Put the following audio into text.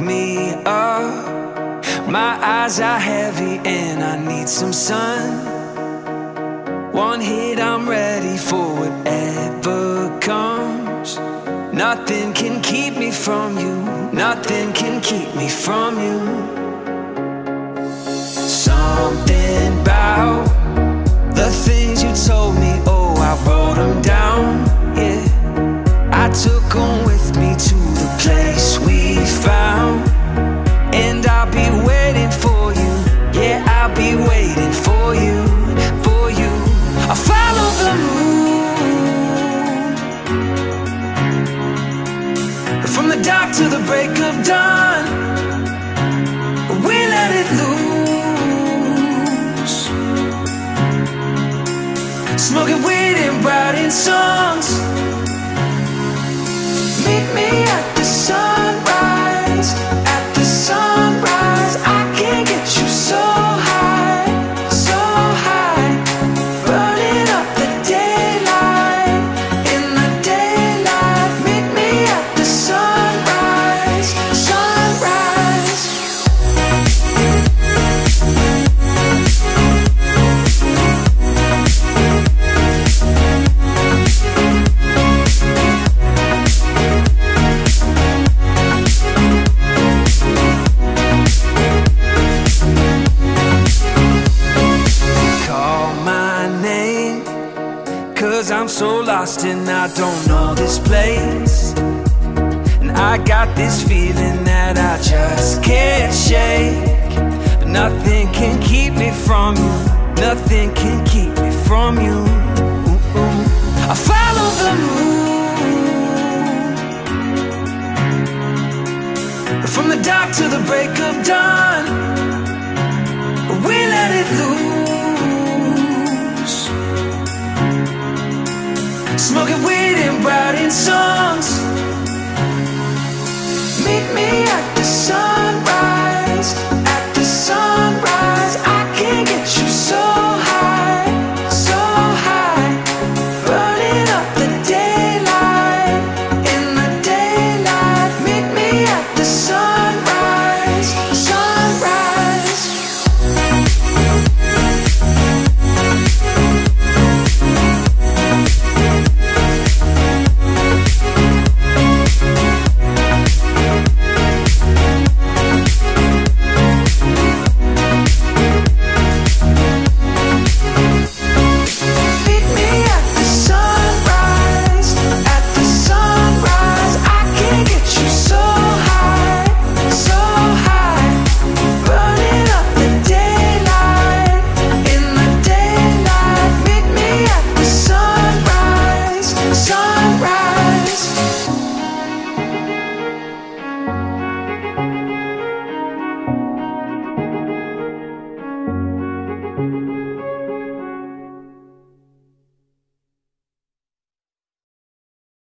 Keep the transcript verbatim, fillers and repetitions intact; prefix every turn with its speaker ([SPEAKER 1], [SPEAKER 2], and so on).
[SPEAKER 1] me up. My eyes are heavy and I need some sun. One hit, I'm ready for whatever comes. Nothing can keep me from you. Nothing can keep me from you. Something about the things you told me, oh, I wrote them down, yeah. I took them with me to the place we found. And I'll be waiting for you, yeah, I'll be waiting for you, for you. I'll follow the moon from the dark to the break of dawn. We let it loose, smoking weed and writing songs. Meet me at the sunrise, at the sunrise. I can't get you so high, so high. Burning up the daylight, in the daylight. Meet me at the sunrise, sunrise. I'm so lost and I don't know this place. And I got this feeling that I just can't shake. But nothing can keep me from you. Nothing can keep me from you. Ooh, ooh. I follow the moon from the dark to the break of dawn.